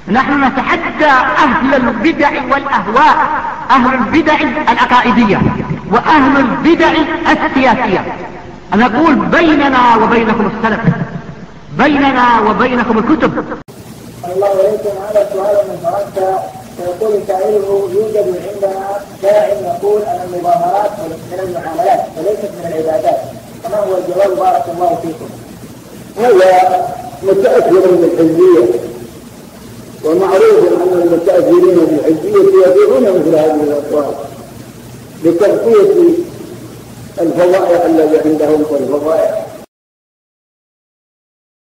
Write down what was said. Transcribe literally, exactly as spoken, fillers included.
نحن نتحدى أهل البدع والأهواء، أهل البدع العقائدية وأهل البدع السياسية. نقول بيننا وبينكم السلف، بيننا وبينكم الكتب. الله عليكم. هذا سؤال من فرنسا يقول سائله: يوجد عندنا داع يقول أن المظاهرات من المعاملات وليست من العبادات، فما هو الجواب؟ بارك الله فيكم. هذا متأثر من الحزبية، ومعروف أن المتأثرين بالحزبية يبيعون مثل هذه الأقوال لتغطية الفضائح التي عندهم والفضائح